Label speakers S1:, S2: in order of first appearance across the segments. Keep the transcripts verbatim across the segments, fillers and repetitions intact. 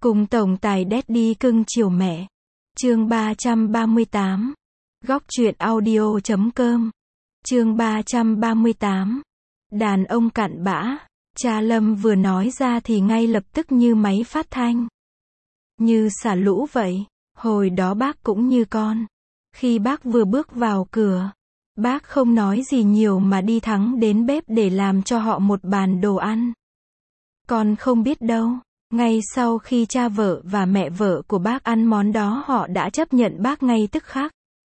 S1: Cùng tổng tài Daddy cưng chiều mẹ. Chương ba trăm ba mươi tám. Góc truyện audio chấm com. Chương ba trăm ba mươi tám. Đàn ông cặn bã. Cha Lâm vừa nói ra thì ngay lập tức như máy phát thanh. Như xả lũ vậy. Hồi đó bác cũng như con. Khi bác vừa bước vào cửa, bác không nói gì nhiều mà đi thẳng đến bếp để làm cho họ một bàn đồ ăn. Con không biết đâu, ngay sau khi cha vợ và mẹ vợ của bác ăn món đó họ đã chấp nhận bác ngay tức khắc.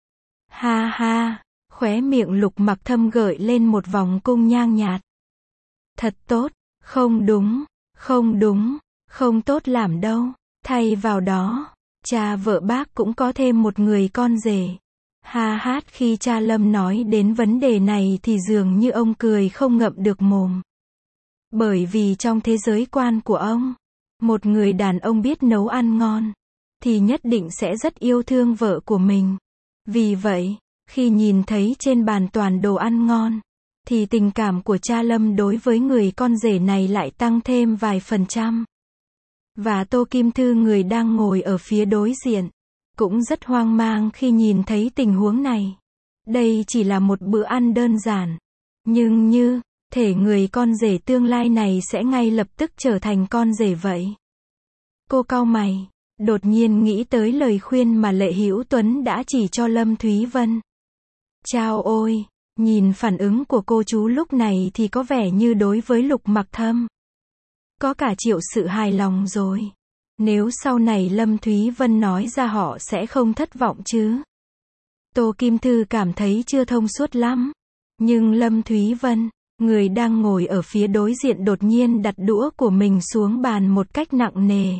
S1: Ha ha, khóe miệng Lục Mặc Thâm gợi lên một vòng cung nhang nhạt. Thật tốt, không đúng, không đúng, không tốt làm đâu. Thay vào đó, cha vợ bác cũng có thêm một người con rể. Ha hát khi cha Lâm nói đến vấn đề này thì dường như ông cười không ngậm được mồm. Bởi vì trong thế giới quan của ông, một người đàn ông biết nấu ăn ngon, thì nhất định sẽ rất yêu thương vợ của mình. Vì vậy, khi nhìn thấy trên bàn toàn đồ ăn ngon, thì tình cảm của cha Lâm đối với người con rể này lại tăng thêm vài phần trăm. Và Tô Kim Thư người đang ngồi ở phía đối diện, cũng rất hoang mang khi nhìn thấy tình huống này. Đây chỉ là một bữa ăn đơn giản, nhưng như thể người con rể tương lai này sẽ ngay lập tức trở thành con rể vậy. Cô cau mày, đột nhiên nghĩ tới lời khuyên mà Lệ Hữu Tuấn đã chỉ cho Lâm Thúy Vân. Chao ôi, nhìn phản ứng của cô chú lúc này thì có vẻ như đối với Lục Mặc Thâm có cả triệu sự hài lòng rồi. Nếu sau này Lâm Thúy Vân nói ra họ sẽ không thất vọng chứ. Tô Kim Thư cảm thấy chưa thông suốt lắm. Nhưng Lâm Thúy Vân, người đang ngồi ở phía đối diện đột nhiên đặt đũa của mình xuống bàn một cách nặng nề.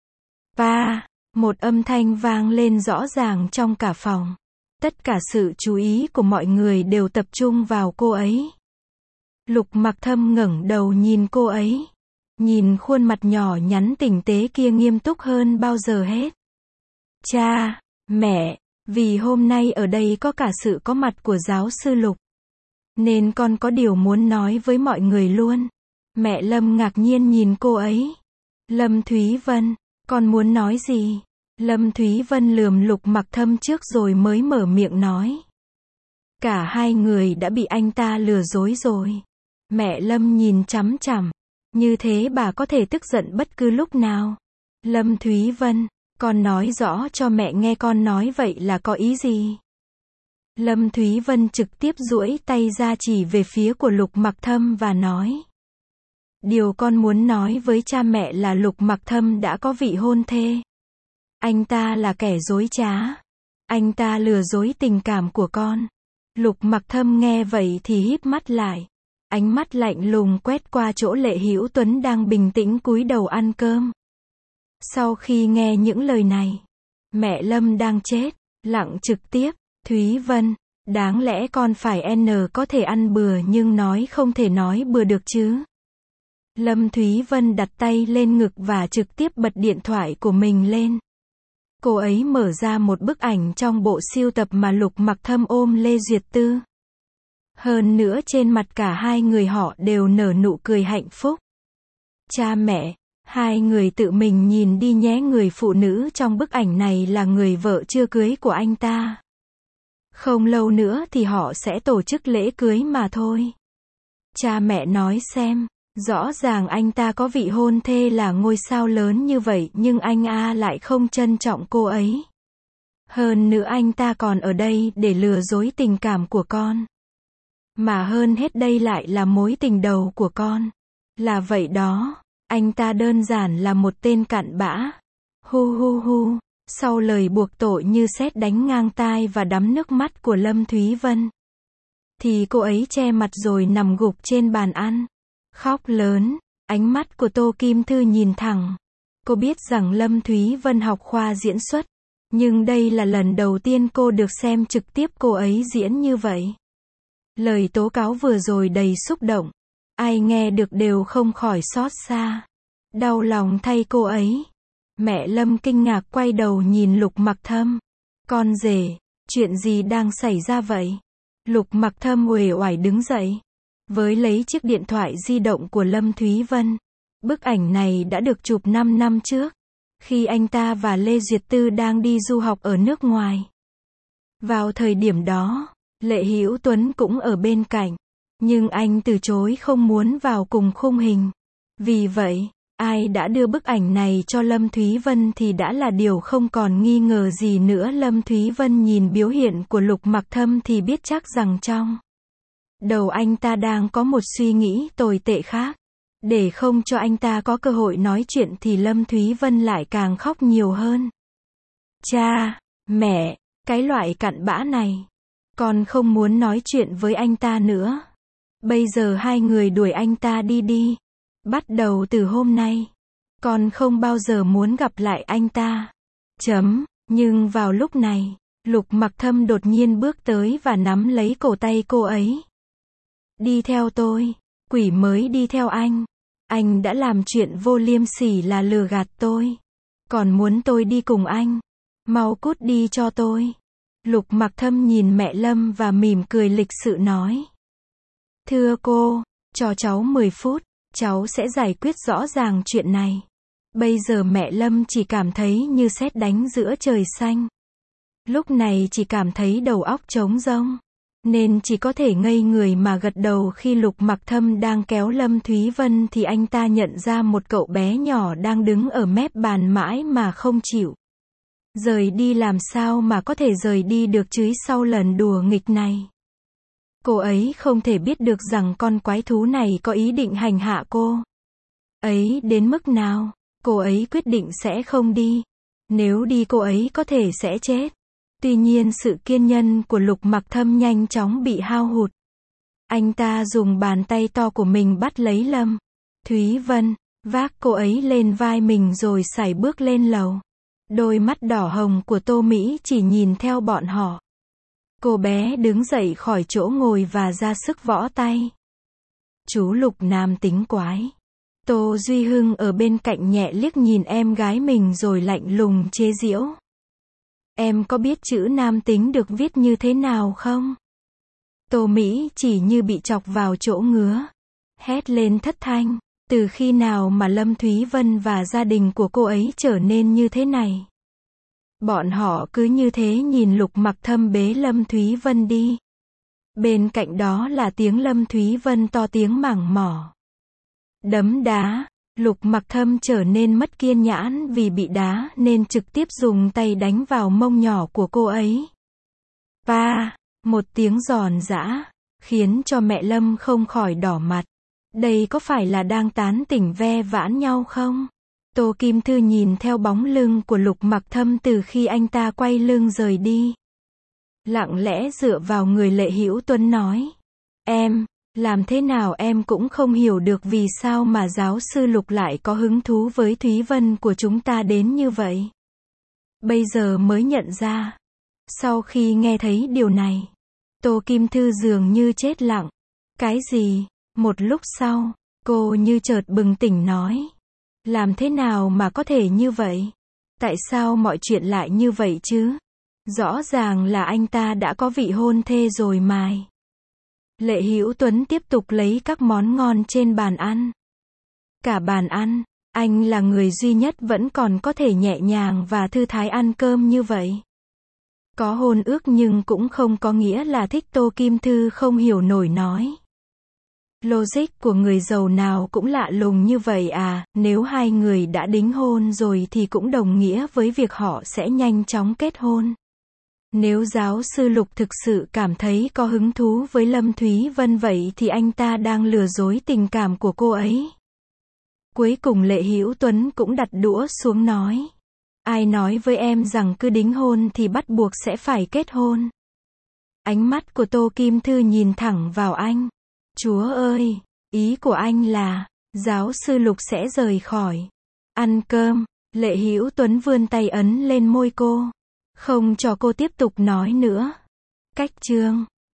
S1: Pa, một âm thanh vang lên rõ ràng trong cả phòng. Tất cả sự chú ý của mọi người đều tập trung vào cô ấy. Lục Mặc Thâm ngẩng đầu nhìn cô ấy. Nhìn khuôn mặt nhỏ nhắn tinh tế kia nghiêm túc hơn bao giờ hết. Cha, mẹ, vì hôm nay ở đây có cả sự có mặt của giáo sư Lục, nên con có điều muốn nói với mọi người luôn. Mẹ Lâm ngạc nhiên nhìn cô ấy. Lâm Thúy Vân, con muốn nói gì? Lâm Thúy Vân lườm Lục Mặc Thâm trước rồi mới mở miệng nói. Cả hai người đã bị anh ta lừa dối rồi. Mẹ Lâm nhìn chằm chằm. Như thế bà có thể tức giận bất cứ lúc nào. Lâm Thúy Vân, con nói rõ cho mẹ nghe con nói vậy là có ý gì? Lâm Thúy Vân trực tiếp duỗi tay ra chỉ về phía của Lục Mặc Thâm và nói. Điều con muốn nói với cha mẹ là Lục Mặc Thâm đã có vị hôn thê. Anh ta là kẻ dối trá. Anh ta lừa dối tình cảm của con. Lục Mặc Thâm nghe vậy thì híp mắt lại. Ánh mắt lạnh lùng quét qua chỗ Lệ Hữu Tuấn đang bình tĩnh cúi đầu ăn cơm. Sau khi nghe những lời này, mẹ Lâm đang chết, lặng trực tiếp. Thúy Vân, đáng lẽ con phải n có thể ăn bừa nhưng nói không thể nói bừa được chứ. Lâm Thúy Vân đặt tay lên ngực và trực tiếp bật điện thoại của mình lên. Cô ấy mở ra một bức ảnh trong bộ sưu tập mà Lục Mặc Thâm ôm Lê Duyệt Tư. Hơn nữa trên mặt cả hai người họ đều nở nụ cười hạnh phúc. Cha mẹ, hai người tự mình nhìn đi nhé, người phụ nữ trong bức ảnh này là người vợ chưa cưới của anh ta. Không lâu nữa thì họ sẽ tổ chức lễ cưới mà thôi. Cha mẹ nói xem, rõ ràng anh ta có vị hôn thê là ngôi sao lớn như vậy nhưng anh A lại không trân trọng cô ấy. Hơn nữa anh ta còn ở đây để lừa dối tình cảm của con. Mà hơn hết đây lại là mối tình đầu của con. Là vậy đó, anh ta đơn giản là một tên cặn bã. Hu hu hu, sau lời buộc tội như sét đánh ngang tai và đắm nước mắt của Lâm Thúy Vân, thì cô ấy che mặt rồi nằm gục trên bàn ăn. Khóc lớn, ánh mắt của Tô Kim Thư nhìn thẳng. Cô biết rằng Lâm Thúy Vân học khoa diễn xuất, nhưng đây là lần đầu tiên cô được xem trực tiếp cô ấy diễn như vậy. Lời tố cáo vừa rồi đầy xúc động. Ai nghe được đều không khỏi xót xa. Đau lòng thay cô ấy. Mẹ Lâm kinh ngạc quay đầu nhìn Lục Mặc Thâm. Con rể, chuyện gì đang xảy ra vậy? Lục Mặc Thâm uể oải đứng dậy. Với lấy chiếc điện thoại di động của Lâm Thúy Vân. Bức ảnh này đã được chụp năm năm trước. khi anh ta và Lê Duyệt Tư đang đi du học ở nước ngoài. Vào thời điểm đó, Lệ Hữu Tuấn cũng ở bên cạnh, nhưng anh từ chối không muốn vào cùng khung hình. Vì vậy, ai đã đưa bức ảnh này cho Lâm Thúy Vân thì đã là điều không còn nghi ngờ gì nữa. Lâm Thúy Vân nhìn biểu hiện của Lục Mặc Thâm thì biết chắc rằng trong đầu anh ta đang có một suy nghĩ tồi tệ khác. Để không cho anh ta có cơ hội nói chuyện thì Lâm Thúy Vân lại càng khóc nhiều hơn. Cha, mẹ, cái loại cặn bã này. Con không muốn nói chuyện với anh ta nữa. Bây giờ hai người đuổi anh ta đi đi. Bắt đầu từ hôm nay, con không bao giờ muốn gặp lại anh ta. Chấm. Nhưng vào lúc này, Lục Mặc Thâm đột nhiên bước tới và nắm lấy cổ tay cô ấy. Đi theo tôi. Quỷ mới đi theo anh. Anh đã làm chuyện vô liêm sỉ là lừa gạt tôi. Còn muốn tôi đi cùng anh. Mau cút đi cho tôi. Lục Mặc Thâm nhìn mẹ Lâm và mỉm cười lịch sự nói. Thưa cô, cho cháu mười phút, cháu sẽ giải quyết rõ ràng chuyện này. Bây giờ mẹ Lâm chỉ cảm thấy như sét đánh giữa trời xanh. Lúc này chỉ cảm thấy đầu óc trống rỗng, nên chỉ có thể ngây người mà gật đầu. Khi Lục Mặc Thâm đang kéo Lâm Thúy Vân thì anh ta nhận ra một cậu bé nhỏ đang đứng ở mép bàn mãi mà không chịu rời đi. Làm sao mà có thể rời đi được chứ sau lần đùa nghịch này. Cô ấy không thể biết được rằng con quái thú này có ý định hành hạ cô ấy đến mức nào. Cô ấy quyết định sẽ không đi. Nếu đi cô ấy có thể sẽ chết. Tuy nhiên sự kiên nhẫn của Lục Mặc Thâm nhanh chóng bị hao hụt. Anh ta dùng bàn tay to của mình bắt lấy Lâm Thúy Vân, vác cô ấy lên vai mình rồi sải bước lên lầu. Đôi mắt đỏ hồng của Tô Mỹ chỉ nhìn theo bọn họ. Cô bé đứng dậy khỏi chỗ ngồi và ra sức võ tay. Chú Lục nam tính quái. Tô Duy Hưng ở bên cạnh nhẹ liếc nhìn em gái mình rồi lạnh lùng chế giễu. Em có biết chữ nam tính được viết như thế nào không? Tô Mỹ chỉ như bị chọc vào chỗ ngứa. Hét lên thất thanh. Từ khi nào mà Lâm Thúy Vân và gia đình của cô ấy trở nên như thế này? Bọn họ cứ như thế nhìn Lục Mặc Thâm bế Lâm Thúy Vân đi. Bên cạnh đó là tiếng Lâm Thúy Vân to tiếng mảng mỏ. Đấm đá. Lục Mặc Thâm trở nên mất kiên nhẫn vì bị đá nên trực tiếp dùng tay đánh vào mông nhỏ của cô ấy. Pa! Một tiếng giòn giã, khiến cho mẹ Lâm không khỏi đỏ mặt. Đây có phải là đang tán tỉnh ve vãn nhau không? Tô Kim Thư nhìn theo bóng lưng của Lục Mặc Thâm từ khi anh ta quay lưng rời đi. Lặng lẽ dựa vào người Lệ Hữu Tuấn nói. Em, làm thế nào em cũng không hiểu được vì sao mà giáo sư Lục lại có hứng thú với Thúy Vân của chúng ta đến như vậy. Bây giờ mới nhận ra. Sau khi nghe thấy điều này, Tô Kim Thư dường như chết lặng. Cái gì? Một lúc sau, cô như chợt bừng tỉnh nói. Làm thế nào mà có thể như vậy? Tại sao mọi chuyện lại như vậy chứ? Rõ ràng là anh ta đã có vị hôn thê rồi mà. Lệ Hữu Tuấn tiếp tục lấy các món ngon trên bàn ăn. Cả bàn ăn, anh là người duy nhất vẫn còn có thể nhẹ nhàng và thư thái ăn cơm như vậy. Có hôn ước nhưng cũng không có nghĩa là thích. Tô Kim Thư không hiểu nổi nói. Logic của người giàu nào cũng lạ lùng như vậy à, nếu hai người đã đính hôn rồi thì cũng đồng nghĩa với việc họ sẽ nhanh chóng kết hôn. Nếu giáo sư Lục thực sự cảm thấy có hứng thú với Lâm Thúy Vân vậy thì anh ta đang lừa dối tình cảm của cô ấy. Cuối cùng Lệ Hữu Tuấn cũng đặt đũa xuống nói. Ai nói với em rằng cứ đính hôn thì bắt buộc sẽ phải kết hôn? Ánh mắt của Tô Kim Thư nhìn thẳng vào anh. Chúa ơi, ý của anh là, giáo sư Lục sẽ rời khỏi ăn cơm. Lệ Hữu Tuấn vươn tay ấn lên môi cô, không cho cô tiếp tục nói nữa. Cách chương